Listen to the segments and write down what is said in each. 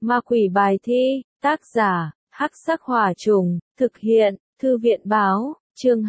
Ma quỷ bài thi, tác giả, Hắc Sắc Hỏa Trùng, thực hiện, Thư viện báo, chương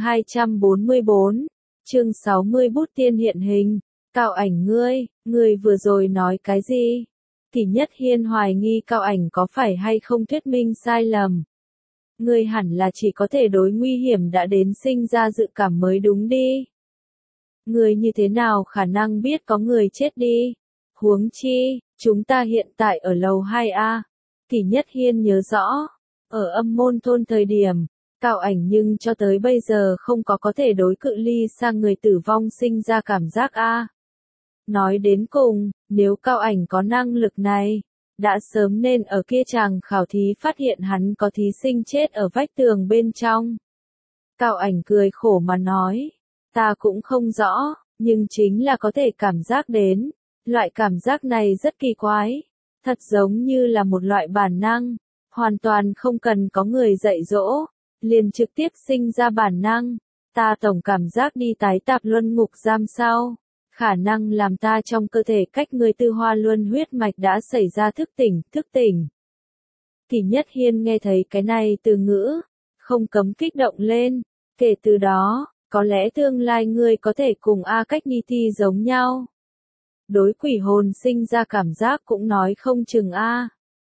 244, chương 60 bút tiên hiện hình, Cao Ảnh ngươi vừa rồi nói cái gì? Kỷ Nhất Hiên hoài nghi Cao Ảnh có phải hay không thuyết minh sai lầm. Ngươi hẳn là chỉ có thể đối nguy hiểm đã đến sinh ra dự cảm mới đúng đi. Ngươi như thế nào khả năng biết có người chết đi? Huống chi, chúng ta hiện tại ở lầu 2A. Kỷ Nhất Hiên nhớ rõ, ở Âm Môn thôn thời điểm, Cao Ảnh nhưng cho tới bây giờ không có thể đối cự ly sang người tử vong sinh ra cảm giác a. Nói đến cùng, nếu Cao Ảnh có năng lực này, đã sớm nên ở kia chàng khảo thí phát hiện hắn có thí sinh chết ở vách tường bên trong. Cao Ảnh cười khổ mà nói, ta cũng không rõ, nhưng chính là có thể cảm giác đến. Loại cảm giác này rất kỳ quái, thật giống như là một loại bản năng, hoàn toàn không cần có người dạy dỗ, liền trực tiếp sinh ra bản năng. Ta tổng cảm giác đi tái tạp luân ngục giam sau, khả năng làm ta trong cơ thể cách người tư hoa luân huyết mạch đã xảy ra thức tỉnh. Kỷ Nhất Hiên nghe thấy cái này từ ngữ, không cấm kích động lên, kể từ đó, có lẽ tương lai ngươi có thể cùng A Cách Ni Ti giống nhau. Đối quỷ hồn sinh ra cảm giác cũng nói không chừng a.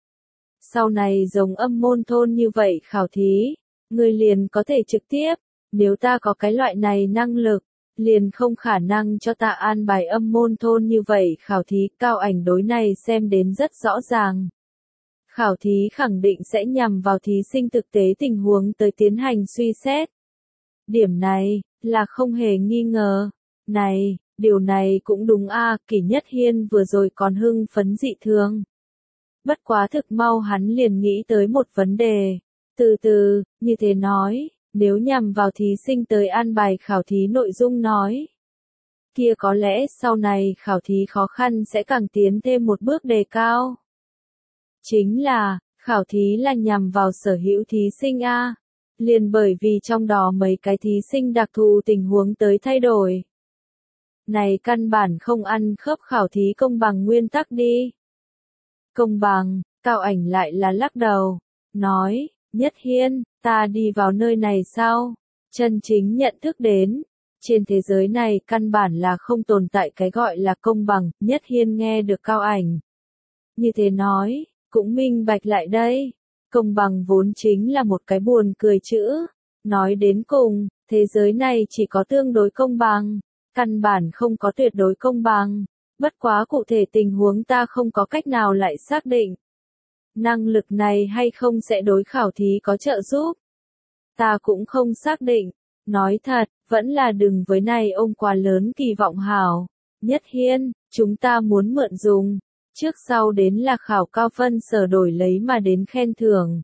Sau này giống Âm Môn thôn như vậy khảo thí, người liền có thể trực tiếp, nếu ta có cái loại này năng lực, liền không khả năng cho ta an bài Âm Môn thôn như vậy khảo thí. Cao Ảnh đối này xem đến rất rõ ràng. Khảo thí khẳng định sẽ nhằm vào thí sinh thực tế tình huống tới tiến hành suy xét. Điểm này, là không hề nghi ngờ. Điều này cũng đúng a. Kỷ Nhất Hiên vừa rồi còn hưng phấn dị thường. Bất quá thực mau hắn liền nghĩ tới một vấn đề. Như thế nói, nếu nhằm vào thí sinh tới an bài khảo thí nội dung nói. Kia có lẽ sau này khảo thí khó khăn sẽ càng tiến thêm một bước đề cao. Chính là, khảo thí là nhằm vào sở hữu thí sinh a. Liền bởi vì trong đó mấy cái thí sinh đặc thù tình huống tới thay đổi. Này căn bản không ăn khớp khảo thí công bằng nguyên tắc đi. Công bằng, Cao Ảnh lại là lắc đầu, nói, Nhất Hiên, ta đi vào nơi này sau, chân chính nhận thức đến, trên thế giới này căn bản là không tồn tại cái gọi là công bằng. Nhất Hiên nghe được Cao Ảnh như thế nói, cũng minh bạch lại đây, công bằng vốn chính là một cái buồn cười chữ, nói đến cùng, thế giới này chỉ có tương đối công bằng. Căn bản không có tuyệt đối công bằng, bất quá cụ thể tình huống ta không có cách nào lại xác định. Năng lực này hay không sẽ đối khảo thí có trợ giúp? Ta cũng không xác định, nói thật, vẫn là đừng với này ôm quá lớn kỳ vọng hảo. Nhất Hiên, chúng ta muốn mượn dùng, trước sau đến là khảo cao phân sở đổi lấy mà đến khen thưởng.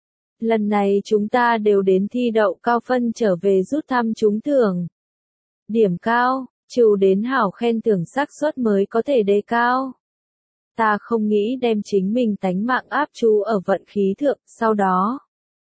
Lần này chúng ta đều đến thi đậu cao phân trở về rút thăm trúng thưởng. Điểm cao, trừ đến hảo khen thưởng xác suất mới có thể đề cao. Ta không nghĩ đem chính mình tánh mạng áp chú ở vận khí thượng. Sau đó,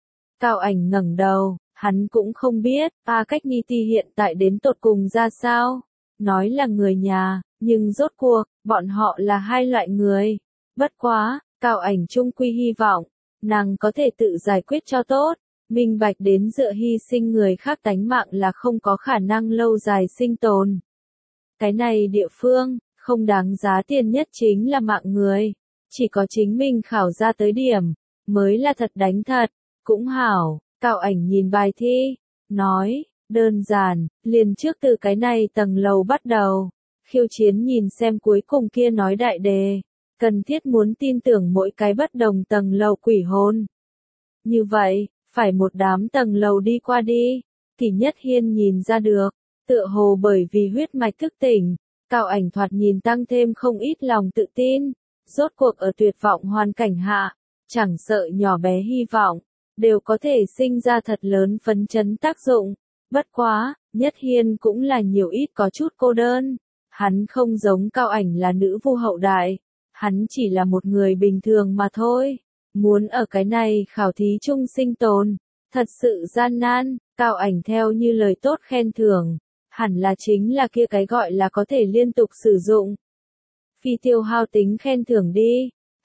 Cao Ảnh ngẩng đầu, hắn cũng không biết A Cách Ni Ti hiện tại đến tột cùng ra sao. Nói là người nhà, nhưng rốt cuộc, bọn họ là hai loại người. Bất quá, Cao Ảnh chung quy hy vọng, nàng có thể tự giải quyết cho tốt. Minh bạch đến dựa hy sinh người khác tánh mạng là không có khả năng lâu dài sinh tồn. Cái này địa phương, không đáng giá tiền nhất chính là mạng người. Chỉ có chính mình khảo ra tới điểm, mới là thật đánh thật. Cũng hảo, Cao Ảnh nhìn bài thi, nói, đơn giản, liền trước từ cái này tầng lầu bắt đầu. Khiêu chiến nhìn xem cuối cùng kia nói đại đề. Cần thiết muốn tin tưởng mỗi cái bất đồng tầng lầu quỷ hồn. Như vậy, phải một đám tầng lầu đi qua đi. Kỷ Nhất Hiên nhìn ra được, tựa hồ bởi vì huyết mạch thức tỉnh, Cao Ảnh thoạt nhìn tăng thêm không ít lòng tự tin. Rốt cuộc ở tuyệt vọng hoàn cảnh hạ, chẳng sợ nhỏ bé hy vọng, đều có thể sinh ra thật lớn phấn chấn tác dụng. Bất quá, Nhất Hiên cũng là nhiều ít có chút cô đơn. Hắn không giống Cao Ảnh là nữ vu hậu đại, hắn chỉ là một người bình thường mà thôi. Muốn ở cái này khảo thí chung sinh tồn, thật sự gian nan. Cao Ảnh theo như lời tốt khen thưởng, hẳn là chính là kia cái gọi là có thể liên tục sử dụng. Phi tiêu hao tính khen thưởng đi,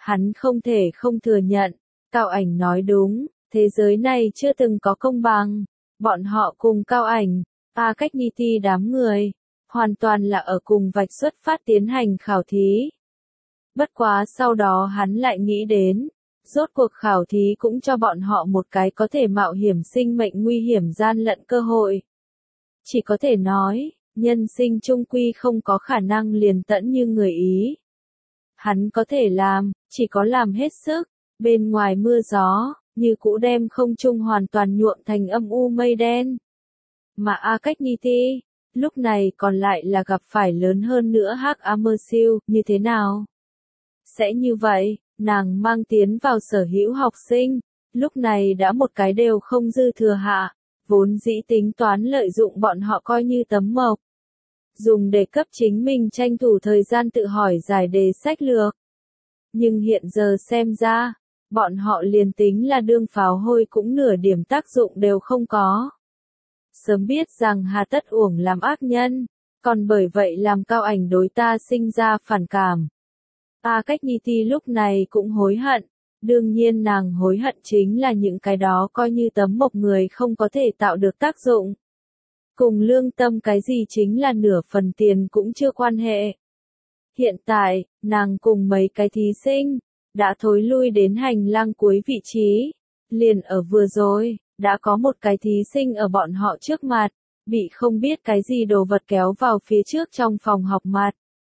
Hắn không thể không thừa nhận, Cao Ảnh nói đúng, thế giới này chưa từng có công bằng. Bọn họ cùng Cao Ảnh, Akatniti đám người, hoàn toàn là ở cùng vạch xuất phát tiến hành khảo thí. Bất quá sau đó hắn lại nghĩ đến, rốt cuộc khảo thí cũng cho bọn họ một cái có thể mạo hiểm sinh mệnh nguy hiểm gian lận cơ hội. Chỉ có thể nói, nhân sinh chung quy không có khả năng liền tẫn như người Ý. Hắn có thể làm, chỉ có làm hết sức, bên ngoài mưa gió, như cũ đem không trung hoàn toàn nhuộm thành âm u mây đen. Mà Akatniti, lúc này còn lại là gặp phải lớn hơn nữa Hắc Amersiu, như thế nào? Sẽ như vậy, nàng mang tiến vào sở hữu học sinh, lúc này đã một cái đều không dư thừa hạ, vốn dĩ tính toán lợi dụng bọn họ coi như tấm mộc. Dùng để cấp chính mình tranh thủ thời gian tự hỏi giải đề sách lược. Nhưng hiện giờ xem ra, bọn họ liền tính là đương pháo hôi cũng nửa điểm tác dụng đều không có. Sớm biết rằng hà tất uổng làm ác nhân, còn bởi vậy làm Cao Ảnh đối ta sinh ra phản cảm. Akatniti lúc này cũng hối hận, đương nhiên nàng hối hận chính là những cái đó coi như tấm mộc người không có thể tạo được tác dụng. Cùng lương tâm cái gì chính là nửa phần tiền cũng chưa quan hệ. Hiện tại, nàng cùng mấy cái thí sinh, đã thối lui đến hành lang cuối vị trí. Liền ở vừa rồi, đã có một cái thí sinh ở bọn họ trước mặt, bị không biết cái gì đồ vật kéo vào phía trước trong phòng học mặt.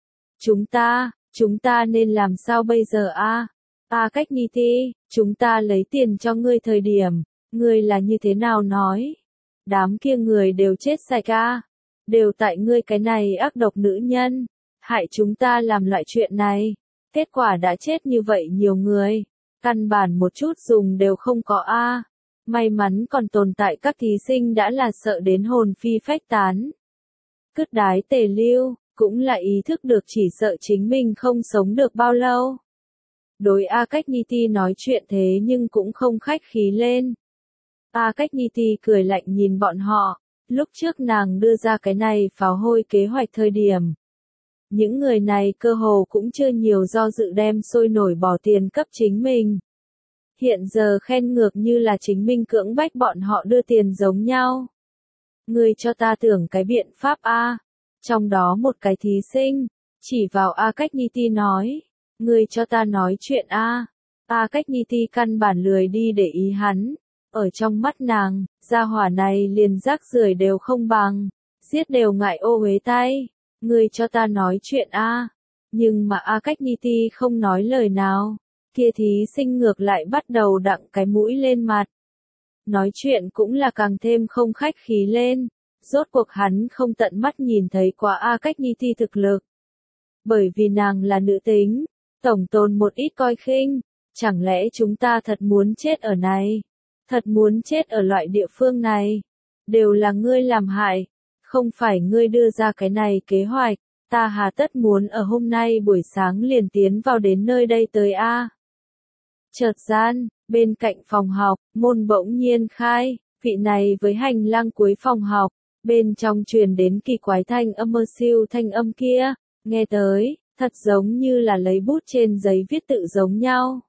Chúng ta nên làm sao bây giờ a? Akatniti, chúng ta lấy tiền cho ngươi thời điểm, ngươi là như thế nào nói? Đám kia người đều chết sạch a, đều tại ngươi cái này ác độc nữ nhân, hại chúng ta làm loại chuyện này, kết quả đã chết như vậy nhiều người, căn bản một chút dùng đều không có a. May mắn còn tồn tại các thí sinh đã là sợ đến hồn phi phách tán. Cứt đái tề lưu, cũng là ý thức được chỉ sợ chính mình không sống được bao lâu. Đối Akatniti nói chuyện thế nhưng cũng không khách khí lên. Akatniti cười lạnh nhìn bọn họ, lúc trước nàng đưa ra cái này pháo hôi kế hoạch thời điểm. Những người này cơ hồ cũng chưa nhiều do dự đem sôi nổi bỏ tiền cấp chính mình. Hiện giờ khen ngược như là chính mình cưỡng bách bọn họ đưa tiền giống nhau. Ngươi cho ta tưởng cái biện pháp a. Trong đó một cái thí sinh, chỉ vào Akatniti nói, ngươi cho ta nói chuyện a. Akatniti căn bản lười đi để ý hắn, ở trong mắt nàng, gia hỏa này liền rác rưởi đều không bằng, giết đều ngại ô uế tay, ngươi cho ta nói chuyện a. Nhưng mà Akatniti không nói lời nào, kia thí sinh ngược lại bắt đầu đặng cái mũi lên mặt. Nói chuyện cũng là càng thêm không khách khí lên. Rốt cuộc hắn không tận mắt nhìn thấy quá Akatniti thực lực. Bởi vì nàng là nữ tính, tổng tồn một ít coi khinh, chẳng lẽ chúng ta thật muốn chết ở này? Thật muốn chết ở loại địa phương này? Đều là ngươi làm hại, không phải ngươi đưa ra cái này kế hoạch, ta hà tất muốn ở hôm nay buổi sáng liền tiến vào đến nơi đây tới a. Chợt gian, bên cạnh phòng học, môn bỗng nhiên khai, vị này với hành lang cuối phòng học. Bên trong truyền đến kỳ quái thanh âm mơ siêu thanh âm kia, nghe tới, thật giống như là lấy bút trên giấy viết tự giống nhau.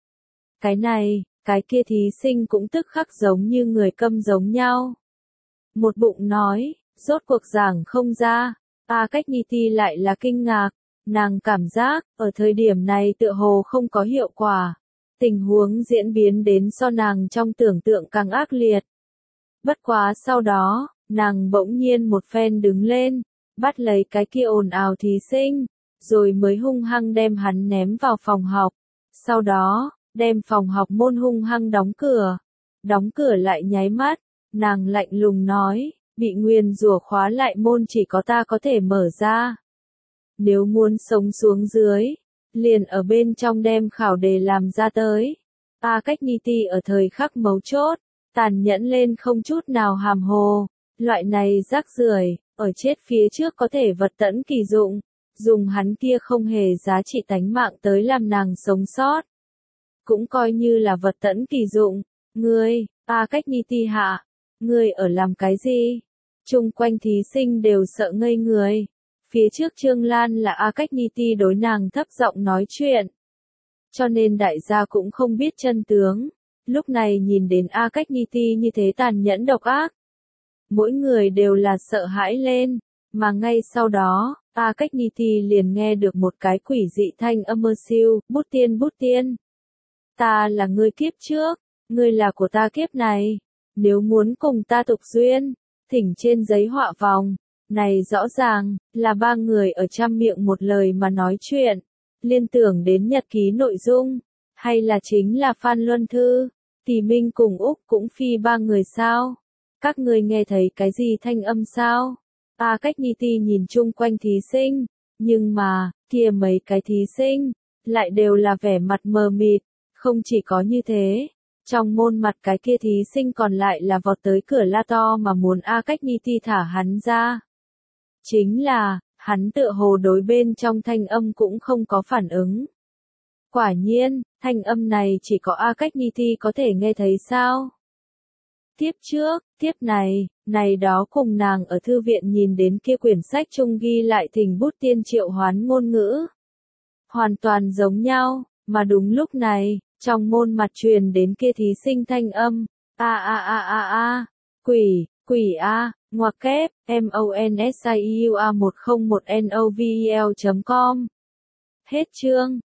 Cái này, cái kia thí sinh cũng tức khắc giống như người câm giống nhau. Một bụng nói, rốt cuộc giảng không ra, Akatniti lại là kinh ngạc, nàng cảm giác, ở thời điểm này tựa hồ không có hiệu quả. Tình huống diễn biến đến so nàng trong tưởng tượng càng ác liệt. Bất quá sau đó, nàng bỗng nhiên một phen đứng lên, bắt lấy cái kia ồn ào thí sinh, rồi mới hung hăng đem hắn ném vào phòng học. Sau đó, đem phòng học môn hung hăng đóng cửa. Đóng cửa lại nháy mắt, nàng lạnh lùng nói, bị nguyền rủa khóa lại môn chỉ có ta có thể mở ra. Nếu muốn sống xuống dưới, liền ở bên trong đem khảo đề làm ra tới. Akatniti ở thời khắc mấu chốt, tàn nhẫn lên không chút nào hàm hồ. Loại này rác rưởi, ở chết phía trước có thể vật tẫn kỳ dụng, dùng hắn kia không hề giá trị tánh mạng tới làm nàng sống sót. Cũng coi như là vật tẫn kỳ dụng, ngươi, Akatniti hạ, ngươi ở làm cái gì? Chung quanh thí sinh đều sợ ngây người. Phía trước Trương Lan là Akatniti đối nàng thấp giọng nói chuyện. cho nên đại gia cũng không biết chân tướng. Lúc này nhìn đến A Cách Niti như thế tàn nhẫn độc ác, mỗi người đều là sợ hãi lên, mà ngay sau đó, A Cách Niti liền nghe được một cái quỷ dị thanh âm mơ siêu, bút tiên. Ta là ngươi kiếp trước, ngươi là của ta kiếp này, nếu muốn cùng ta tục duyên, thỉnh trên giấy họa vòng. Này rõ ràng, là ba người ở trăm miệng một lời mà nói chuyện, liên tưởng đến nhật ký nội dung, hay là chính là Phan Luân Thư, Tỷ Minh cùng Úc cũng phi ba người sao? Các ngươi nghe thấy cái gì thanh âm sao? A Cách Niti nhìn chung quanh thí sinh, nhưng mà, kia mấy cái thí sinh, lại đều là vẻ mặt mờ mịt, không chỉ có như thế. Trong môn mặt cái kia thí sinh còn lại là vọt tới cửa la to mà muốn A Cách Niti thả hắn ra. Chính là, hắn tựa hồ đối bên trong thanh âm cũng không có phản ứng. Quả nhiên, thanh âm này chỉ có A Cách Niti có thể nghe thấy sao? Tiếp trước, tiếp này đó cùng nàng ở thư viện nhìn đến kia quyển sách chung ghi lại thỉnh bút tiên triệu hoán ngôn ngữ. Hoàn toàn giống nhau, mà đúng lúc này, trong môn mặt truyền đến kia thí sinh thanh âm, quỷ a, ngoặc kép, MONSIUA101NOVEL.com. Hết chương.